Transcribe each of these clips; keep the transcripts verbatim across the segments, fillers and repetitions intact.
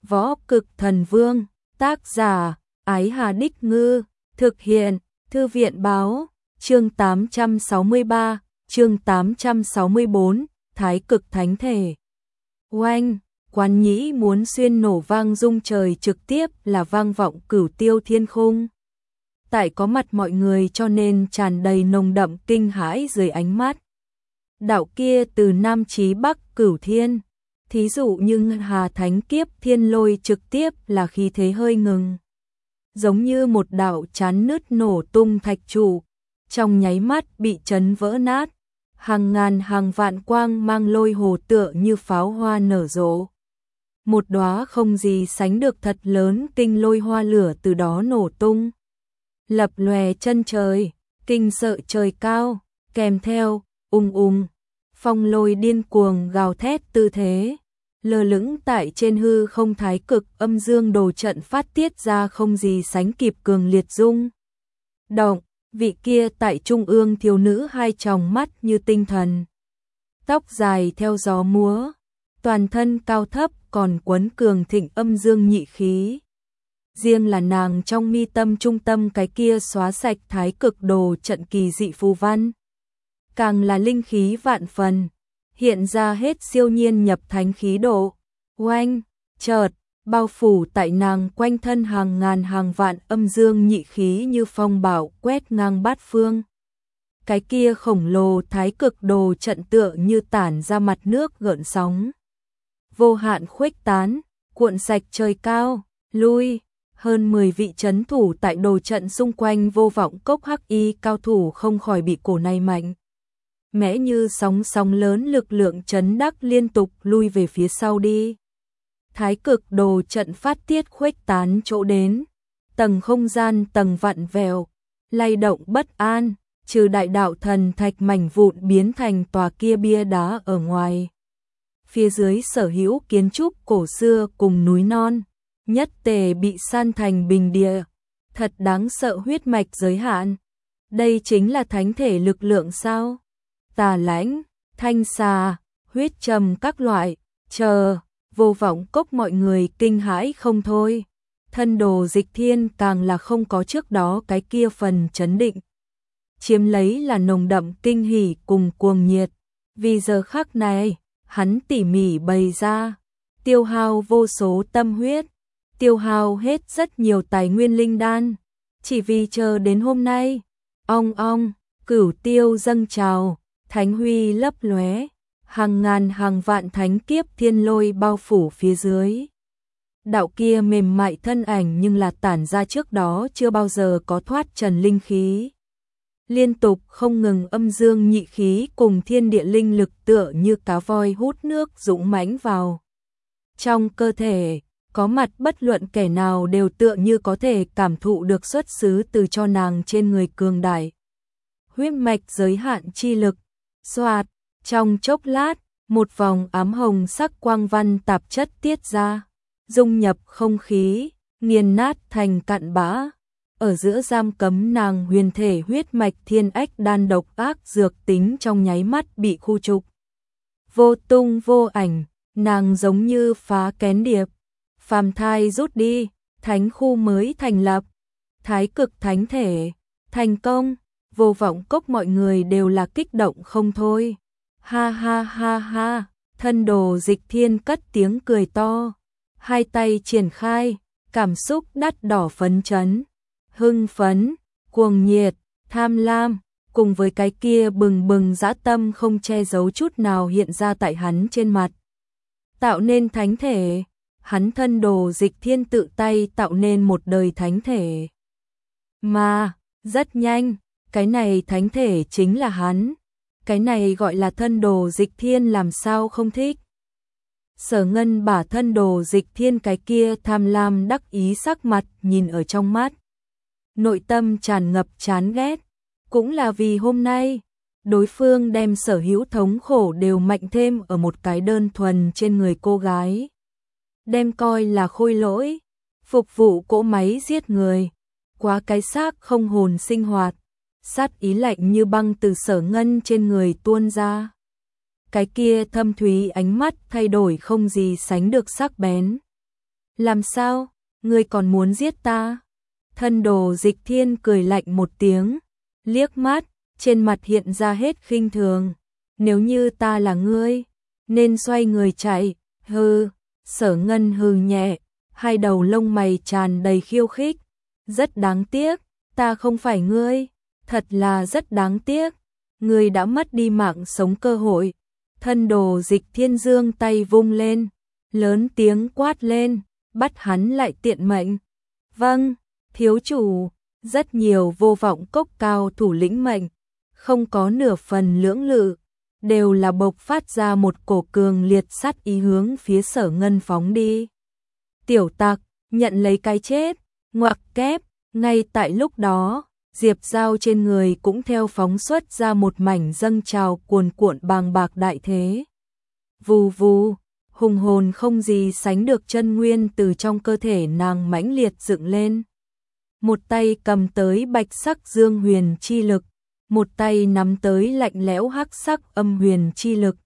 Võ Cực Thần Vương, tác giả, Ái Hà Đích Ngư, thực hiện, Thư viện Báo, chương tám trăm sáu mươi ba, chương tám trăm sáu mươi bốn, Thái Cực Thánh Thể. Oanh, Quán Nhĩ muốn xuyên nổ vang rung trời, trực tiếp là vang vọng cửu tiêu thiên khung. Tại có mặt mọi người cho nên tràn đầy nồng đậm kinh hãi dưới ánh mắt. Đạo kia từ Nam chí Bắc cửu thiên, thí dụ như Hà Thánh Kiếp Thiên Lôi trực tiếp là khí thế hơi ngừng. Giống như một đạo chán nứt nổ tung thạch trụ, trong nháy mắt bị chấn vỡ nát, hàng ngàn hàng vạn quang mang lôi hồ tựa như pháo hoa nở rộ. Một đóa không gì sánh được thật lớn kinh lôi hoa lửa từ đó nổ tung, lập lòe chân trời, kinh sợ trời cao, kèm theo ung ung, phong lôi điên cuồng gào thét tư thế. Lơ lửng tại trên hư không thái cực âm dương đồ trận phát tiết ra không gì sánh kịp cường liệt rung động. Vị kia tại trung ương thiếu nữ hai tròng mắt như tinh thần, tóc dài theo gió múa, toàn thân cao thấp còn quấn cường thịnh âm dương nhị khí. Riêng là nàng trong mi tâm trung tâm cái kia xóa sạch thái cực đồ trận kỳ dị phù văn, càng là linh khí vạn phần, hiện ra hết siêu nhiên nhập thánh khí độ. Oanh, chợt, bao phủ tại nàng quanh thân hàng ngàn hàng vạn âm dương nhị khí như phong bạo quét ngang bát phương. Cái kia khổng lồ thái cực đồ trận tựa như tản ra mặt nước gợn sóng, vô hạn khuếch tán, cuộn sạch trời cao. Lui, hơn mười vị trấn thủ tại đồ trận xung quanh vô vọng cốc hắc y cao thủ không khỏi bị cổ này mạnh mẽ như sóng sóng lớn lực lượng chấn đắc liên tục lui về phía sau đi. Thái cực đồ trận phát tiết khuếch tán chỗ đến, tầng không gian tầng vặn vẹo, lay động bất an, trừ đại đạo thần thạch mảnh vụn biến thành tòa kia bia đá ở ngoài. Phía dưới sở hữu kiến trúc cổ xưa cùng núi non, nhất tề bị san thành bình địa, thật đáng sợ huyết mạch giới hạn. Đây chính là thánh thể lực lượng sao? Tà lãnh, thanh xà, huyết trầm các loại, chờ, vô vọng cốc mọi người kinh hãi không thôi. Thân đồ Dịch Thiên càng là không có trước đó cái kia phần chấn định, chiếm lấy là nồng đậm kinh hỉ cùng cuồng nhiệt. Vì giờ khắc này, hắn tỉ mỉ bày ra, tiêu hao vô số tâm huyết, tiêu hao hết rất nhiều tài nguyên linh đan, chỉ vì chờ đến hôm nay. Ong ong, cửu tiêu dâng trào, thánh huy lấp lóe, hàng ngàn hàng vạn thánh kiếp thiên lôi bao phủ phía dưới. Đạo kia mềm mại thân ảnh nhưng là tản ra trước đó chưa bao giờ có thoát trần linh khí. Liên tục không ngừng âm dương nhị khí cùng thiên địa linh lực tựa như cá voi hút nước dũng mãnh vào trong cơ thể, có mặt bất luận kẻ nào đều tựa như có thể cảm thụ được xuất xứ từ cho nàng trên người cường đại huyết mạch giới hạn chi lực. Xoạt, trong chốc lát, một vòng ám hồng sắc quang văn tạp chất tiết ra, dung nhập không khí, nghiền nát thành cặn bã. Ở giữa giam cấm nàng huyền thể huyết mạch thiên ách đan độc ác dược tính trong nháy mắt bị khu trục. Vô tung vô ảnh, nàng giống như phá kén điệp, phàm thai rút đi, thánh khu mới thành lập, thái cực thánh thể, thành công. Vô vọng cốc mọi người đều là kích động không thôi. Ha ha ha ha, thân đồ Dịch Thiên cất tiếng cười to, hai tay triển khai, cảm xúc đắt đỏ phấn chấn, hưng phấn, cuồng nhiệt, tham lam, cùng với cái kia bừng bừng dã tâm không che giấu chút nào hiện ra tại hắn trên mặt. Tạo nên thánh thể, hắn thân đồ Dịch Thiên tự tay tạo nên một đời thánh thể. Mà, rất nhanh, cái này thánh thể chính là hắn, cái này gọi là thân đồ Dịch Thiên làm sao không thích. Sở Ngân bả thân đồ Dịch Thiên cái kia tham lam đắc ý sắc mặt nhìn ở trong mắt, nội tâm tràn ngập chán ghét. Cũng là vì hôm nay, đối phương đem sở hữu thống khổ đều mạnh thêm ở một cái đơn thuần trên người cô gái, đem coi là khôi lỗi, phục vụ cỗ máy giết người, quá cái xác không hồn sinh hoạt. Sát ý lạnh như băng từ Sở Ngân trên người tuôn ra. Cái kia thâm thúy ánh mắt thay đổi không gì sánh được sắc bén. Làm sao? Ngươi còn muốn giết ta? Thân đồ Dịch Thiên cười lạnh một tiếng, liếc mắt, trên mặt hiện ra hết khinh thường. Nếu như ta là ngươi, nên xoay người chạy. Hừ. Sở Ngân hừ nhẹ, hai đầu lông mày tràn đầy khiêu khích. Rất đáng tiếc, ta không phải ngươi, thật là rất đáng tiếc. Ngươi đã mất đi mạng sống cơ hội. Thân đồ Dịch Thiên giương tay vung lên, lớn tiếng quát lên, bắt hắn lại tiện mệnh. Vâng, thiếu chủ. Rất nhiều vô vọng cốc cao thủ lĩnh mệnh, không có nửa phần lưỡng lự, đều là bộc phát ra một cổ cường liệt sát ý hướng phía Sở Ngân phóng đi. Tiểu tặc, nhận lấy cái chết. Ngoặc kép. Ngay tại lúc đó, Diệp Giao trên người cũng theo phóng xuất ra một mảnh dâng trào cuồn cuộn bàng bạc đại thế. Vù vù, hùng hồn không gì sánh được chân nguyên từ trong cơ thể nàng mãnh liệt dựng lên. Một tay cầm tới bạch sắc dương huyền chi lực, một tay nắm tới lạnh lẽo hắc sắc âm huyền chi lực.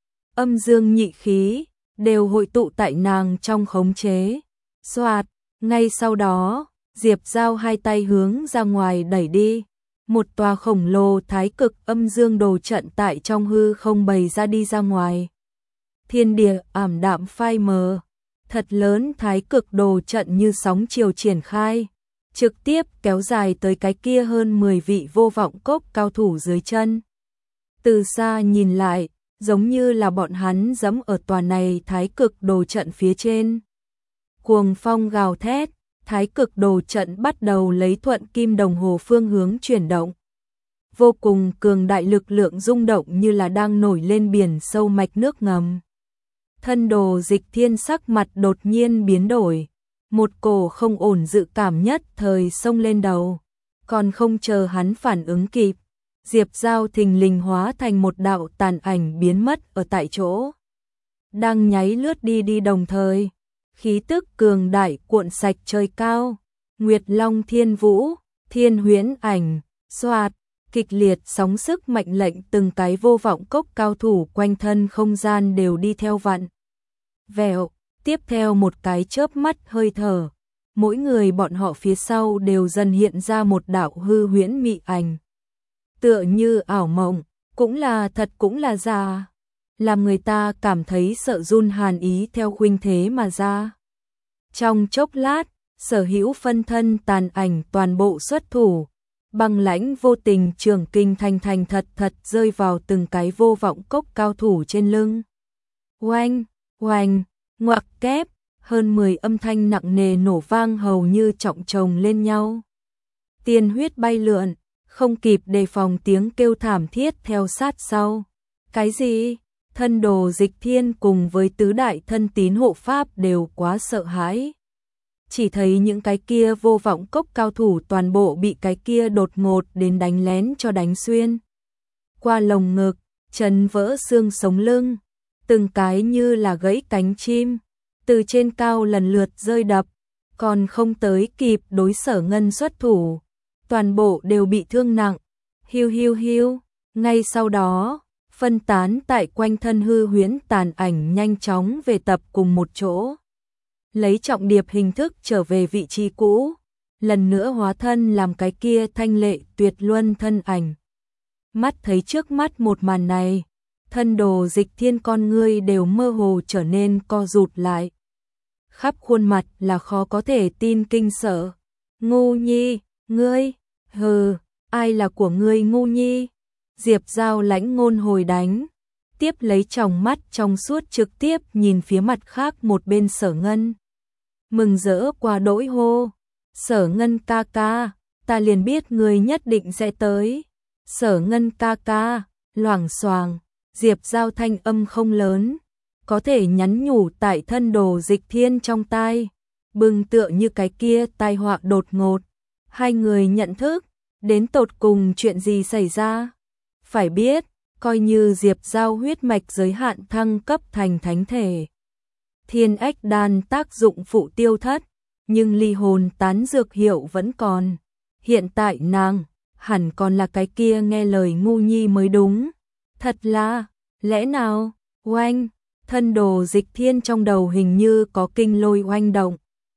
Âm dương nhị khí đều hội tụ tại nàng trong khống chế. Soạt, ngay sau đó, Diệp Giao hai tay hướng ra ngoài đẩy đi, một tòa khổng lồ thái cực âm dương đồ trận tại trong hư không bày ra đi ra ngoài. Thiên địa ảm đạm phai mờ, thật lớn thái cực đồ trận như sóng chiều triển khai, trực tiếp kéo dài tới cái kia hơn mười vị vô vọng cốc cao thủ dưới chân. Từ xa nhìn lại, giống như là bọn hắn giẫm ở tòa này thái cực đồ trận phía trên. Cuồng phong gào thét, thái cực đồ trận bắt đầu lấy thuận kim đồng hồ phương hướng chuyển động. Vô cùng cường đại lực lượng rung động như là đang nổi lên biển sâu mạch nước ngầm. Thân đồ Dịch Thiên sắc mặt đột nhiên biến đổi, một cổ không ổn dự cảm nhất thời xông lên đầu, còn không chờ hắn phản ứng kịp, Diệp Giao thình lình hóa thành một đạo tàn ảnh biến mất ở tại chỗ. Đang nháy lướt đi đi đồng thời, khí tức cường đại cuộn sạch trời cao, Nguyệt Long Thiên Vũ, Thiên Huyễn Ảnh, xoạt, kịch liệt sóng sức mạnh lệnh từng cái vô vọng cốc cao thủ quanh thân không gian đều đi theo vặn vẹo. Tiếp theo một cái chớp mắt hơi thở, mỗi người bọn họ phía sau đều dần hiện ra một đạo hư huyễn mị ảnh. Tựa như ảo mộng, cũng là thật cũng là giả, làm người ta cảm thấy sợ run hàn ý theo khuynh thế mà ra. Trong chốc lát, sở hữu phân thân tàn ảnh toàn bộ xuất thủ, băng lãnh vô tình trường kinh thành thành thật thật rơi vào từng cái vô vọng cốc cao thủ trên lưng. Oanh, oanh, ngoặc kép, hơn mười âm thanh nặng nề nổ vang hầu như trọng chồng lên nhau. Tiên huyết bay lượn, không kịp đề phòng tiếng kêu thảm thiết theo sát sau. Cái gì? Thân đồ Dịch Thiên cùng với tứ đại thân tín hộ pháp đều quá sợ hãi. Chỉ thấy những cái kia vô vọng cốc cao thủ toàn bộ bị cái kia đột ngột đến đánh lén cho đánh xuyên. Qua lồng ngực, chấn vỡ xương sống lưng, từng cái như là gãy cánh chim, từ trên cao lần lượt rơi đập, còn không tới kịp đối Sở Ngân xuất thủ, toàn bộ đều bị thương nặng. Hiu hiu hiu, ngay sau đó, phân tán tại quanh thân hư huyễn tàn ảnh nhanh chóng về tập cùng một chỗ. Lấy trọng điệp hình thức trở về vị trí cũ, lần nữa hóa thân làm cái kia thanh lệ tuyệt luân thân ảnh. Mắt thấy trước mắt một màn này, thân đồ Dịch Thiên con ngươi đều mơ hồ trở nên co rụt lại. Khắp khuôn mặt là khó có thể tin kinh sợ. Ngu Nhi, ngươi, hừ, ai là của ngươi Ngu Nhi? Diệp Giao lãnh ngôn hồi đánh, tiếp lấy tròng mắt trong suốt trực tiếp nhìn phía mặt khác một bên Sở Ngân. Mừng rỡ qua đỗi hô, Sở Ngân ca ca, ta liền biết ngươi nhất định sẽ tới. Sở Ngân ca ca, loảng xoàng, Diệp Giao thanh âm không lớn, có thể nhắn nhủ tại thân đồ Dịch Thiên trong tai, bừng tựa như cái kia tai họa đột ngột. Hai người nhận thức, đến tột cùng chuyện gì xảy ra? Phải biết, coi như Diệp Giao huyết mạch giới hạn thăng cấp thành thánh thể, thiên ách đan tác dụng phụ tiêu thất, nhưng ly hồn tán dược hiệu vẫn còn. Hiện tại nàng, hẳn còn là cái kia nghe lời Ngu Nhi mới đúng. Thật là, lẽ nào? Oanh, Thân Đồ Dịch Thiên trong đầu hình như có kinh lôi oanh động.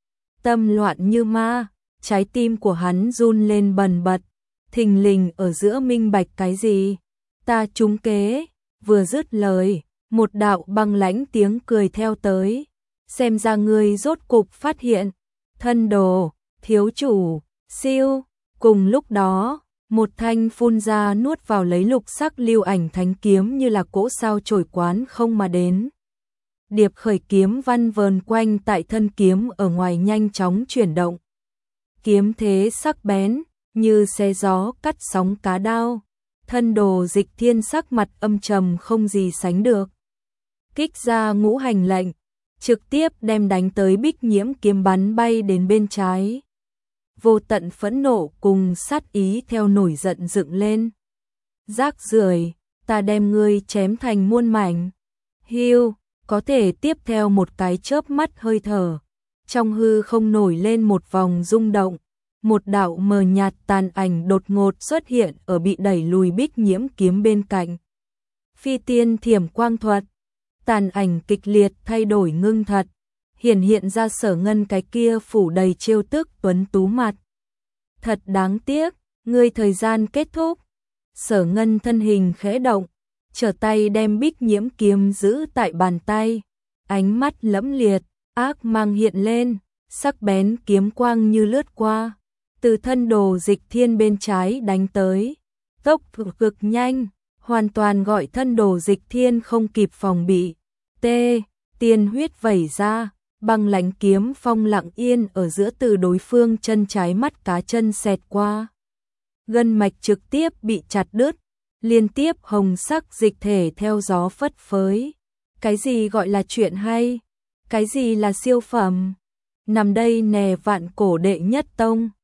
Tâm loạn như ma, trái tim của hắn run lên bần bật, thình lình ở giữa minh bạch cái gì? Ta trúng kế, vừa dứt lời, một đạo băng lãnh tiếng cười theo tới. Xem ra ngươi rốt cục phát hiện, Thân Đồ, thiếu chủ, siêu, cùng lúc đó, một thanh phun ra nuốt vào lấy lục sắc lưu ảnh thánh kiếm như là cỗ sao chổi quán không mà đến. Điệp khởi kiếm văn vờn quanh tại thân kiếm ở ngoài nhanh chóng chuyển động. Kiếm thế sắc bén, như xe gió cắt sóng cá đao. Thân Đồ Dịch Thiên sắc mặt âm trầm không gì sánh được. Kích ra ngũ hành lệnh, trực tiếp đem đánh tới Bích Nhiễm kiếm bắn bay đến bên trái. Vô tận phẫn nộ cùng sát ý theo nổi giận dựng lên. Rác rưởi, ta đem ngươi chém thành muôn mảnh. Hiu, có thể tiếp theo một cái chớp mắt hơi thở. Trong hư không nổi lên một vòng rung động. Một đạo mờ nhạt tàn ảnh đột ngột xuất hiện ở bị đẩy lùi Bích Nhiễm kiếm bên cạnh. Phi tiên thiểm quang thuật. Tàn ảnh kịch liệt thay đổi ngưng thật. Hiển hiện ra Sở Ngân cái kia phủ đầy trêu tức tuấn tú mặt. Thật đáng tiếc, ngươi thời gian kết thúc. Sở Ngân thân hình khẽ động, trở tay đem Bích Nhiễm kiếm giữ tại bàn tay. Ánh mắt lẫm liệt, ác mang hiện lên, sắc bén kiếm quang như lướt qua. Từ Thân Đồ Dịch Thiên bên trái đánh tới. Tốc độ cực nhanh, hoàn toàn gọi Thân Đồ Dịch Thiên không kịp phòng bị. T, tiên huyết vẩy ra. Băng lãnh kiếm phong lặng yên ở giữa từ đối phương chân trái mắt cá chân xẹt qua. Gân mạch trực tiếp bị chặt đứt, liên tiếp hồng sắc dịch thể theo gió phất phới. Cái gì gọi là chuyện hay? Cái gì là siêu phẩm? Nằm đây nè vạn cổ đệ nhất tông.